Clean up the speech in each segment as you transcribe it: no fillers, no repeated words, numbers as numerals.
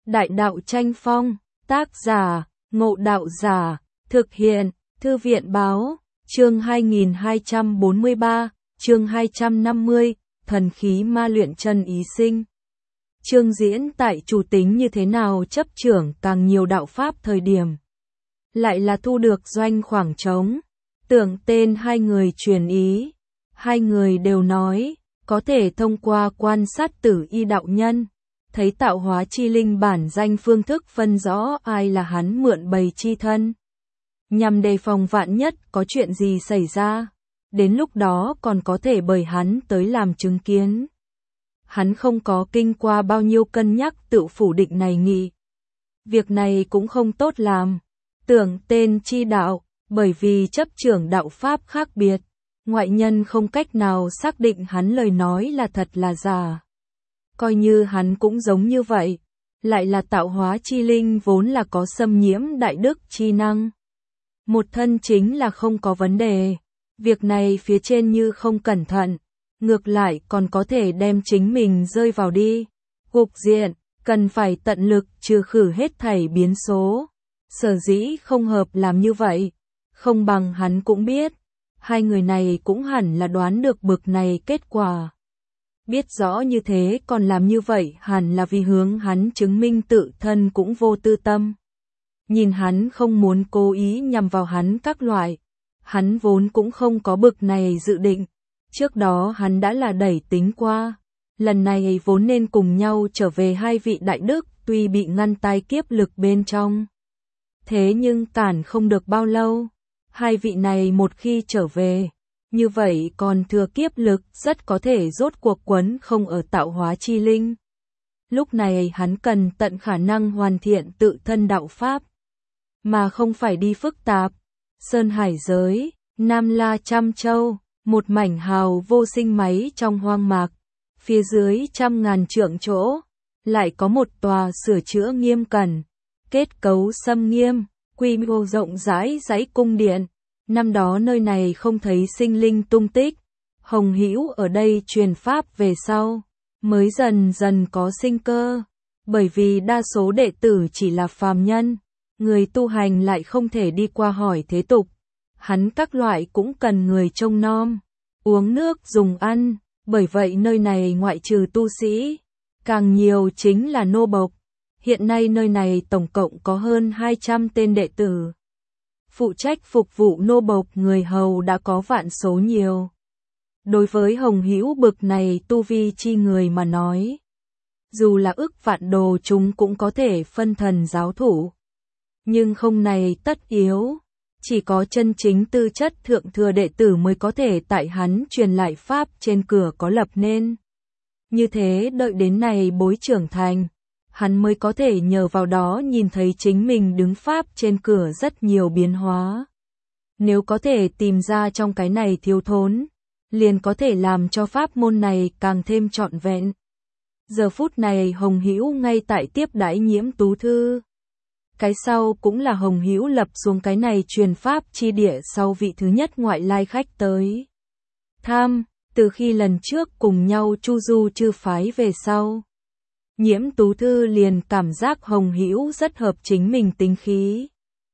Đại đạo tranh phong, tác giả, Ngộ Đạo Giả, thực hiện, Thư viện báo, chương 2243, chương 250, thần khí ma luyện chân ý sinh. Chương diễn tại chủ tính như thế nào chấp trưởng càng nhiều đạo pháp thời điểm. Lại là thu được doanh khoảng trống, tưởng tên hai người truyền ý. Hai người đều nói, có thể thông qua quan sát tử y đạo nhân, thấy tạo hóa chi linh bản danh phương thức phân rõ ai là hắn mượn bày chi thân. Nhằm đề phòng vạn nhất có chuyện gì xảy ra, đến lúc đó còn có thể bởi hắn tới làm chứng kiến. Hắn không có kinh qua bao nhiêu cân nhắc tự phủ định này nghị. Việc này cũng không tốt làm, tưởng tên chi đạo, bởi vì chấp trưởng đạo pháp khác biệt, ngoại nhân không cách nào xác định hắn lời nói là thật là giả. Coi như hắn cũng giống như vậy, lại là tạo hóa chi linh vốn là có xâm nhiễm đại đức chi năng. Một thân chính là không có vấn đề, việc này phía trên như không cẩn thận, ngược lại còn có thể đem chính mình rơi vào đi. Cục diện, cần phải tận lực trừ khử hết thảy biến số. Sở dĩ không hợp làm như vậy, không bằng hắn cũng biết, hai người này cũng hẳn là đoán được bực này kết quả. Biết rõ như thế còn làm như vậy hẳn là vì hướng hắn chứng minh tự thân cũng vô tư tâm. Nhìn hắn không muốn cố ý nhằm vào hắn các loại, hắn vốn cũng không có bực này dự định. Trước đó hắn đã là đẩy tính qua, lần này vốn nên cùng nhau trở về hai vị đại đức tuy bị ngăn tai kiếp lực bên trong. Thế nhưng cản không được bao lâu, hai vị này một khi trở về, như vậy còn thừa kiếp lực rất có thể rốt cuộc quấn không ở tạo hóa chi linh. Lúc này hắn cần tận khả năng hoàn thiện tự thân đạo pháp, mà không phải đi phức tạp. Sơn hải giới, Nam La Trăm Châu, một mảnh hào vô sinh máy trong hoang mạc, phía dưới 100.000 trượng chỗ, lại có một tòa sửa chữa nghiêm cẩn, kết cấu xâm nghiêm, quy mô rộng rãi dãy cung điện. Năm đó nơi này không thấy sinh linh tung tích, Hồng Hữu ở đây truyền pháp về sau, mới dần dần có sinh cơ, bởi vì đa số đệ tử chỉ là phàm nhân, người tu hành lại không thể đi qua hỏi thế tục, hắn các loại cũng cần người trông nom, uống nước dùng ăn, bởi vậy nơi này ngoại trừ tu sĩ, càng nhiều chính là nô bộc. Hiện nay nơi này tổng cộng có hơn 200 tên đệ tử. Phụ trách phục vụ nô bộc người hầu đã có vạn số nhiều. Đối với Hồng Hữu bực này tu vi chi người mà nói, dù là ức vạn đồ chúng cũng có thể phân thần giáo thủ. Nhưng không này tất yếu, chỉ có chân chính tư chất thượng thừa đệ tử mới có thể tại hắn truyền lại pháp trên cửa có lập nên. Như thế đợi đến này bối trưởng thành, hắn mới có thể nhờ vào đó nhìn thấy chính mình đứng pháp trên cửa rất nhiều biến hóa. Nếu có thể tìm ra trong cái này thiếu thốn, liền có thể làm cho pháp môn này càng thêm trọn vẹn. Giờ phút này Hồng Hữu ngay tại tiếp đãi Nhiễm Tú Thư. Cái sau cũng là Hồng Hữu lập xuống cái này truyền pháp chi địa sau vị thứ nhất ngoại lai khách tới tham, từ khi lần trước cùng nhau chu du chư phái về sau. Nhiễm Tú Thư liền cảm giác Hồng Hữu rất hợp chính mình tính khí.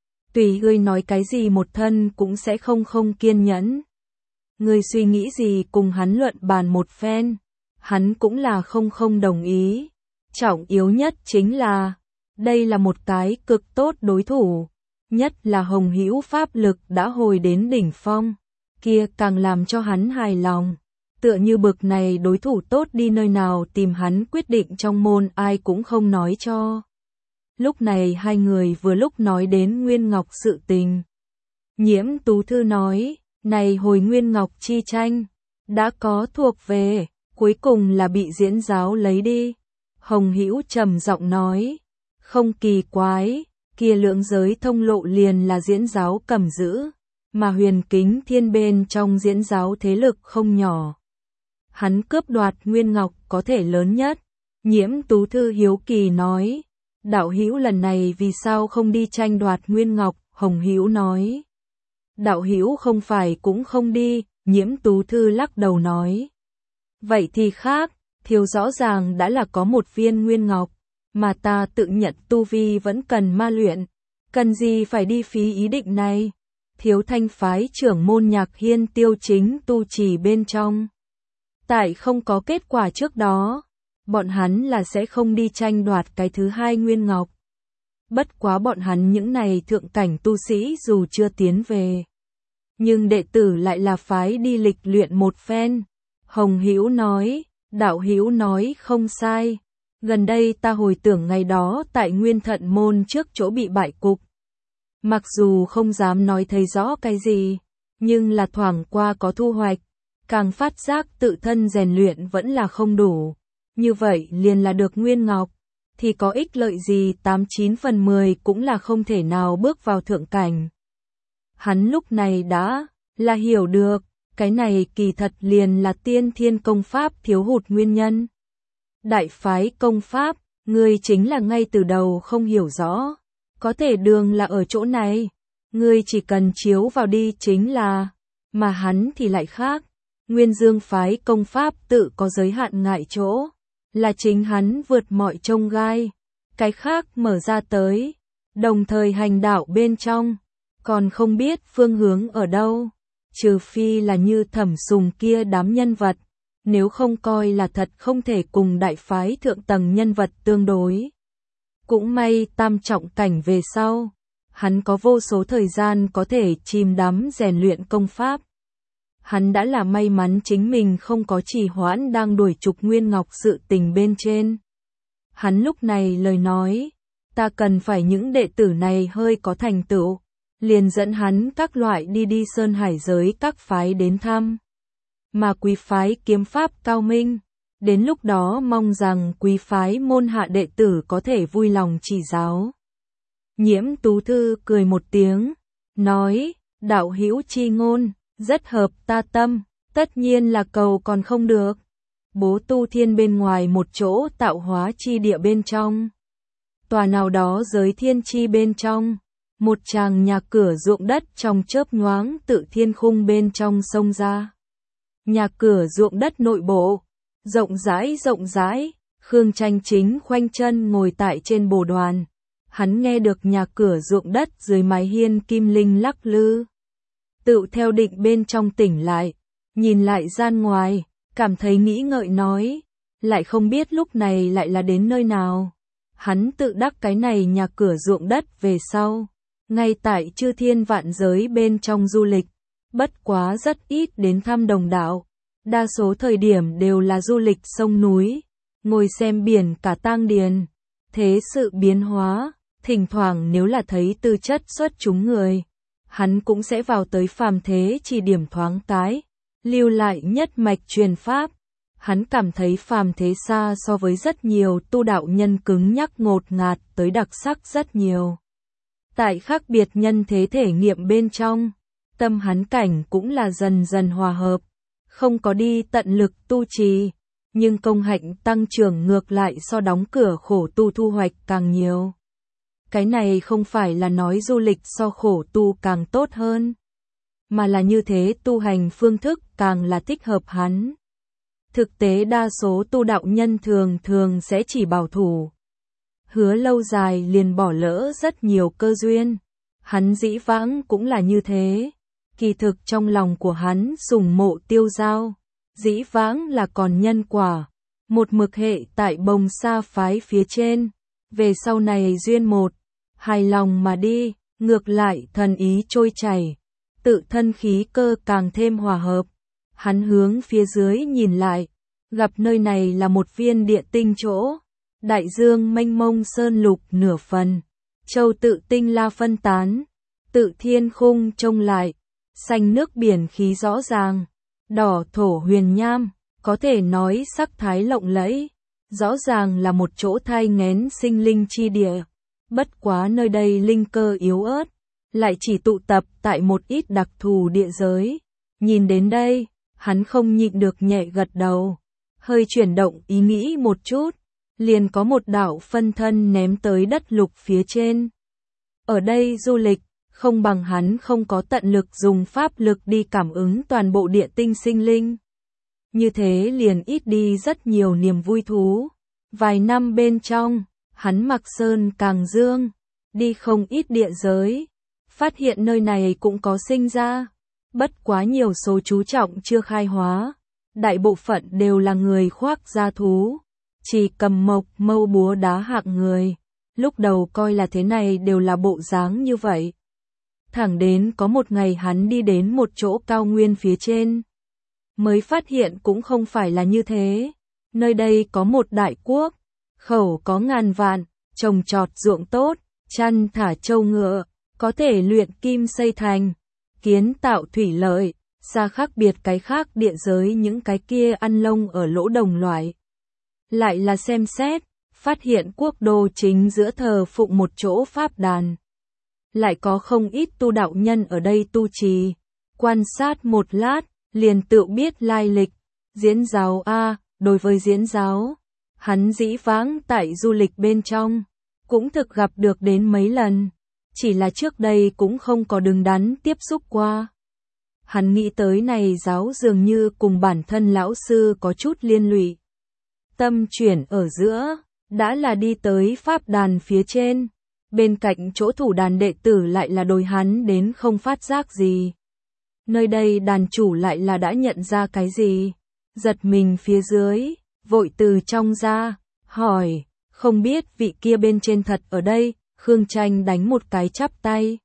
Tùy ngươi nói cái gì một thân cũng sẽ không kiên nhẫn. Ngươi suy nghĩ gì cùng hắn luận bàn một phen, hắn cũng là không đồng ý. Trọng yếu nhất chính là, đây là một cái cực tốt đối thủ, nhất là Hồng Hữu pháp lực đã hồi đến đỉnh phong, kia càng làm cho hắn hài lòng. Tựa như bực này đối thủ tốt đi nơi nào tìm hắn quyết định trong môn ai cũng không nói cho. Lúc này hai người vừa lúc nói đến Nguyên Ngọc sự tình. Nhiễm Tú Thư nói, này hồi Nguyên Ngọc chi tranh, đã có thuộc về, cuối cùng là bị diễn giáo lấy đi. Hồng Hữu trầm giọng nói, không kỳ quái, kia lượng giới thông lộ liền là diễn giáo cầm giữ, mà Huyền Kính Thiên bên trong diễn giáo thế lực không nhỏ. Hắn cướp đoạt Nguyên Ngọc có thể lớn nhất. Nhiễm Tú Thư hiếu kỳ nói, đạo hữu lần này vì sao không đi tranh đoạt Nguyên Ngọc? Hồng Hữu nói, đạo hữu không phải cũng không đi. Nhiễm Tú Thư lắc đầu nói, vậy thì khác, thiếu rõ ràng đã là có một viên Nguyên Ngọc, mà ta tự nhận tu vi vẫn cần ma luyện, cần gì phải đi phí ý định này. Thiếu Thanh phái trưởng môn Nhạc Hiên tiêu chính tu trì bên trong. Tại không có kết quả trước đó, bọn hắn là sẽ không đi tranh đoạt cái thứ hai Nguyên Ngọc. Bất quá bọn hắn những này thượng cảnh tu sĩ dù chưa tiến về, nhưng đệ tử lại là phái đi lịch luyện một phen. Hồng Hữu nói, đạo hữu nói không sai. Gần đây ta hồi tưởng ngày đó tại Nguyên Thận Môn trước chỗ bị bại cục. Mặc dù không dám nói thấy rõ cái gì, nhưng là thoảng qua có thu hoạch, càng phát giác tự thân rèn luyện vẫn là không đủ. Như vậy liền là được Nguyên Ngọc, thì có ích lợi gì, 89 phần 10 cũng là không thể nào bước vào thượng cảnh. Hắn lúc này đã là hiểu được, cái này kỳ thật liền là tiên thiên công pháp thiếu hụt nguyên nhân. Đại phái công pháp, ngươi chính là ngay từ đầu không hiểu rõ, có thể đường là ở chỗ này, ngươi chỉ cần chiếu vào đi chính là, mà hắn thì lại khác. Nguyên Dương phái công pháp tự có giới hạn ngại chỗ, là chính hắn vượt mọi chông gai, cái khác mở ra tới, đồng thời hành đạo bên trong, còn không biết phương hướng ở đâu, trừ phi là như Thẩm Sùng kia đám nhân vật, nếu không coi là thật không thể cùng đại phái thượng tầng nhân vật tương đối. Cũng may tam trọng cảnh về sau, hắn có vô số thời gian có thể chìm đắm rèn luyện công pháp. Hắn đã là may mắn chính mình không có trì hoãn đang đuổi trục Nguyên Ngọc sự tình bên trên. Hắn lúc này lời nói, ta cần phải những đệ tử này hơi có thành tựu, liền dẫn hắn các loại đi sơn hải giới các phái đến thăm. Mà quý phái kiếm pháp cao minh, đến lúc đó mong rằng quý phái môn hạ đệ tử có thể vui lòng chỉ giáo. Nhiễm Tú Thư cười một tiếng, nói, đạo hữu chi ngôn, rất hợp ta tâm, tất nhiên là cầu còn không được. Bố Tu Thiên bên ngoài một chỗ tạo hóa chi địa bên trong. Tòa nào đó giới thiên chi bên trong, một tràng nhà cửa ruộng đất trong chớp nhoáng tự thiên khung bên trong sông ra. Nhà cửa ruộng đất nội bộ, rộng rãi, Khương Tranh chính khoanh chân ngồi tại trên bồ đoàn. Hắn nghe được nhà cửa ruộng đất dưới mái hiên kim linh lắc lư. Tự theo định bên trong tỉnh lại, nhìn lại gian ngoài, cảm thấy nghĩ ngợi nói, lại không biết lúc này lại là đến nơi nào. Hắn tự đắc cái này nhà cửa ruộng đất về sau, ngay tại chư thiên vạn giới bên trong du lịch, bất quá rất ít đến thăm đồng đạo, đa số thời điểm đều là du lịch sông núi, ngồi xem biển cả tang điền. Thế sự biến hóa, thỉnh thoảng nếu là thấy tư chất xuất chúng người, hắn cũng sẽ vào tới phàm thế chỉ điểm thoáng cái, lưu lại nhất mạch truyền pháp. Hắn cảm thấy phàm thế xa so với rất nhiều tu đạo nhân cứng nhắc ngột ngạt tới đặc sắc rất nhiều. Tại khác biệt nhân thế thể nghiệm bên trong, tâm hắn cảnh cũng là dần dần hòa hợp, không có đi tận lực tu trì, nhưng công hạnh tăng trưởng ngược lại so đóng cửa khổ tu thu hoạch càng nhiều. Cái này không phải là nói du lịch so khổ tu càng tốt hơn, mà là như thế tu hành phương thức càng là thích hợp hắn. Thực tế đa số tu đạo nhân thường sẽ chỉ bảo thủ, hứa lâu dài liền bỏ lỡ rất nhiều cơ duyên. Hắn dĩ vãng cũng là như thế, kỳ thực trong lòng của hắn sùng mộ Tiêu Giao, dĩ vãng là còn nhân quả, một mực hệ tại Bồng Sa phái phía trên, về sau này duyên một, hài lòng mà đi, ngược lại thần ý trôi chảy, tự thân khí cơ càng thêm hòa hợp. Hắn hướng phía dưới nhìn lại, gặp nơi này là một viên địa tinh chỗ, đại dương mênh mông sơn lục nửa phần, châu tự tinh la phân tán, tự thiên khung trông lại, xanh nước biển khí rõ ràng, đỏ thổ huyền nham, có thể nói sắc thái lộng lẫy, rõ ràng là một chỗ thai nghén sinh linh chi địa. Bất quá nơi đây linh cơ yếu ớt, lại chỉ tụ tập tại một ít đặc thù địa giới. Nhìn đến đây, hắn không nhịn được nhẹ gật đầu, hơi chuyển động ý nghĩ một chút, liền có một đạo phân thân ném tới đất lục phía trên. Ở đây du lịch, không bằng hắn không có tận lực dùng pháp lực đi cảm ứng toàn bộ địa tinh sinh linh. Như thế liền ít đi rất nhiều niềm vui thú. Vài năm bên trong, Hắn mặc sơn càng dương, đi không ít địa giới, phát hiện nơi này cũng có sinh ra, bất quá nhiều số chú trọng chưa khai hóa, đại bộ phận đều là người khoác da thú, chỉ cầm mộc mâu búa đá hạng người, lúc đầu coi là thế này đều là bộ dáng như vậy. Thẳng đến có một ngày hắn đi đến một chỗ cao nguyên phía trên, mới phát hiện cũng không phải là như thế, nơi đây có một đại quốc, khẩu có ngàn vạn, trồng trọt ruộng tốt, chăn thả trâu ngựa, có thể luyện kim xây thành, kiến tạo thủy lợi, xa khác biệt cái khác địa giới những cái kia ăn lông ở lỗ đồng loại. Lại là xem xét, phát hiện quốc đô chính giữa thờ phụng một chỗ pháp đàn. Lại có không ít tu đạo nhân ở đây tu trì, quan sát một lát, liền tự biết lai lịch, diễn giáo đối với diễn giáo, hắn dĩ vãng tại du lịch bên trong, cũng thực gặp được đến mấy lần, chỉ là trước đây cũng không có đứng đắn tiếp xúc qua. Hắn nghĩ tới này giáo dường như cùng bản thân lão sư có chút liên lụy. Tâm chuyển ở giữa, đã là đi tới pháp đàn phía trên, bên cạnh chỗ thủ đàn đệ tử lại là đôi hắn đến không phát giác gì. Nơi đây đàn chủ lại là đã nhận ra cái gì, giật mình phía dưới, vội từ trong ra, hỏi, không biết vị kia bên trên thật ở đây, Khương Tranh đánh một cái chắp tay.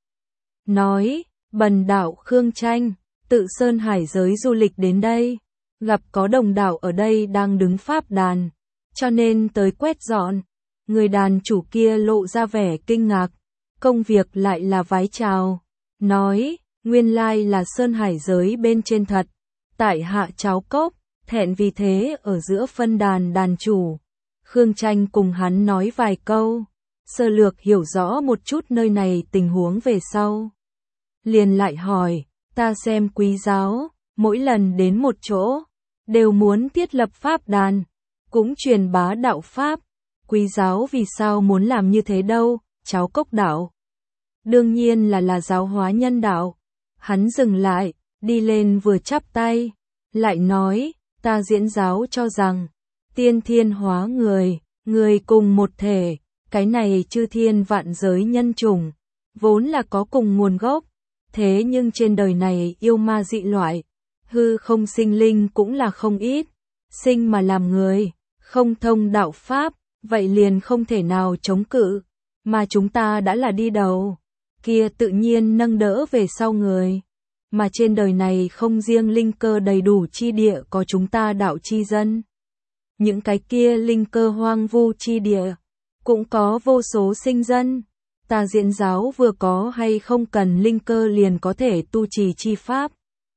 Nói, bần đạo Khương Tranh, tự Sơn Hải giới du lịch đến đây, gặp có đồng đạo ở đây đang đứng pháp đàn, cho nên tới quét dọn. Người đàn chủ kia lộ ra vẻ kinh ngạc, công việc lại là vái chào, nói, nguyên lai là Sơn Hải giới bên trên thật, tại hạ cháo cốc, thẹn vì thế ở giữa phân đàn đàn chủ. Khương Tranh cùng hắn nói vài câu, sơ lược hiểu rõ một chút nơi này tình huống về sau. Liền lại hỏi, ta xem quý giáo, mỗi lần đến một chỗ, đều muốn thiết lập pháp đàn, cũng truyền bá đạo pháp. Quý giáo vì sao muốn làm như thế đâu, cháo cốc đạo. Đương nhiên là giáo hóa nhân đạo. Hắn dừng lại, đi lên vừa chắp tay, lại nói, ta diễn giáo cho rằng, tiên thiên hóa người, người cùng một thể, cái này chư thiên vạn giới nhân chủng, vốn là có cùng nguồn gốc, thế nhưng trên đời này yêu ma dị loại, hư không sinh linh cũng là không ít, sinh mà làm người, không thông đạo pháp, vậy liền không thể nào chống cự, mà chúng ta đã là đi đầu, kia tự nhiên nâng đỡ về sau người, mà trên đời này không riêng linh cơ đầy đủ chi địa có chúng ta đạo chi dân. Những cái kia linh cơ hoang vu chi địa, cũng có vô số sinh dân, ta diễn giáo vừa có hay không cần linh cơ liền có thể tu trì chi pháp.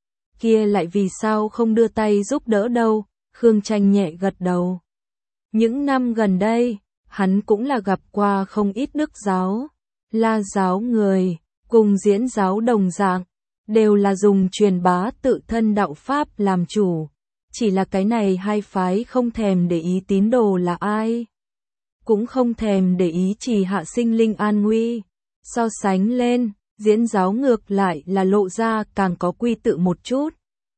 Kia lại vì sao không đưa tay giúp đỡ đâu, Khương Tranh nhẹ gật đầu. Những năm gần đây, hắn cũng là gặp qua không ít Đức giáo, La giáo người, cùng Diễn giáo đồng dạng, đều là dùng truyền bá tự thân đạo pháp làm chủ. Chỉ là cái này hai phái không thèm để ý tín đồ là ai, cũng không thèm để ý trì hạ sinh linh an nguy. So sánh lên, Diễn giáo ngược lại là lộ ra càng có quy tự một chút.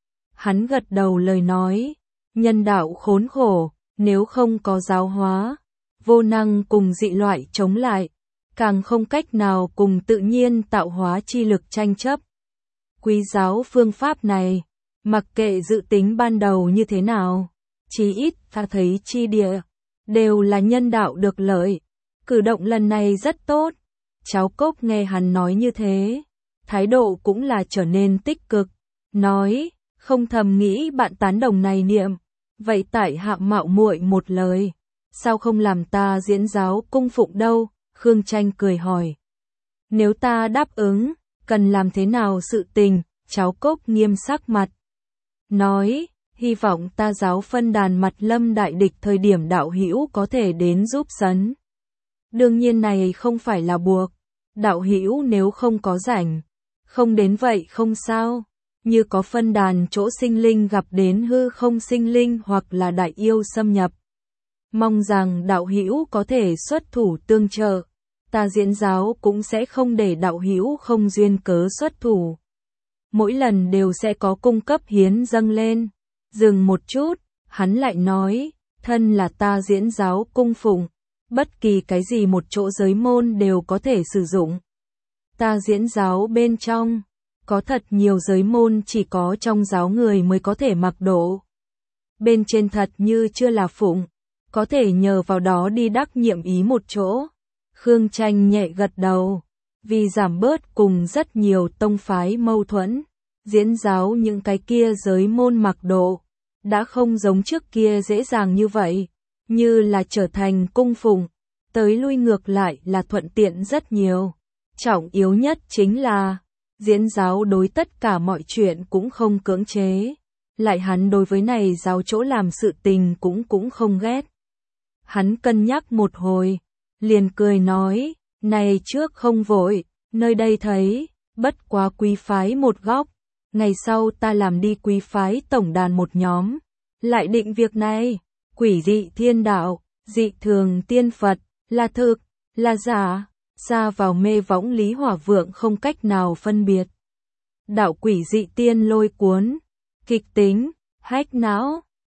Hắn gật đầu lời nói, nhân đạo khốn khổ, nếu không có giáo hóa, vô năng cùng dị loại chống lại, càng không cách nào cùng tự nhiên tạo hóa chi lực tranh chấp. Quý giáo phương pháp này, mặc kệ dự tính ban đầu như thế nào, chí ít ta thấy chi địa, đều là nhân đạo được lợi. Cử động lần này rất tốt. Cháo cốc nghe hắn nói như thế, thái độ cũng là trở nên tích cực, nói, không thầm nghĩ bạn tán đồng này niệm, vậy tại hạ mạo muội một lời, sao không làm ta diễn giáo cung phụng đâu? Khương Tranh cười hỏi. Nếu ta đáp ứng, cần làm thế nào sự tình? Cháo cốc nghiêm sắc mặt, nói, hy vọng ta giáo phân đàn mặt lâm đại địch thời điểm đạo hữu có thể đến giúp sấn. Đương nhiên này không phải là buộc, đạo hữu nếu không có rảnh, không đến vậy không sao, như có phân đàn chỗ sinh linh gặp đến hư không sinh linh hoặc là đại yêu xâm nhập. Mong rằng đạo hữu có thể xuất thủ tương trợ, ta diễn giáo cũng sẽ không để đạo hữu không duyên cớ xuất thủ. Mỗi lần đều sẽ có cung cấp hiến dâng lên. Dừng một chút, hắn lại nói, thân là ta diễn giáo cung phụng, bất kỳ cái gì một chỗ giới môn đều có thể sử dụng. Ta diễn giáo bên trong, có thật nhiều giới môn chỉ có trong giáo người mới có thể mặc độ. Bên trên thật như chưa là phụng, có thể nhờ vào đó đi đắc nhiệm ý một chỗ. Khương Tranh nhẹ gật đầu, vì giảm bớt cùng rất nhiều tông phái mâu thuẫn, diễn giáo những cái kia giới môn mặc độ, đã không giống trước kia dễ dàng như vậy, như là trở thành cung phụng, tới lui ngược lại là thuận tiện rất nhiều. Trọng yếu nhất chính là, diễn giáo đối tất cả mọi chuyện cũng không cưỡng chế, lại hắn đối với này giáo chỗ làm sự tình cũng không ghét. Hắn cân nhắc một hồi, liền cười nói, này trước không vội, nơi đây thấy, bất quá quý phái một góc, ngày sau ta làm đi quý phái tổng đàn một nhóm, lại định việc này, quỷ dị thiên đạo, dị thường tiên Phật, là thực, là giả, xa vào mê võng Lý Hỏa Vượng không cách nào phân biệt. Đạo quỷ dị tiên lôi cuốn, kịch tính, hách não,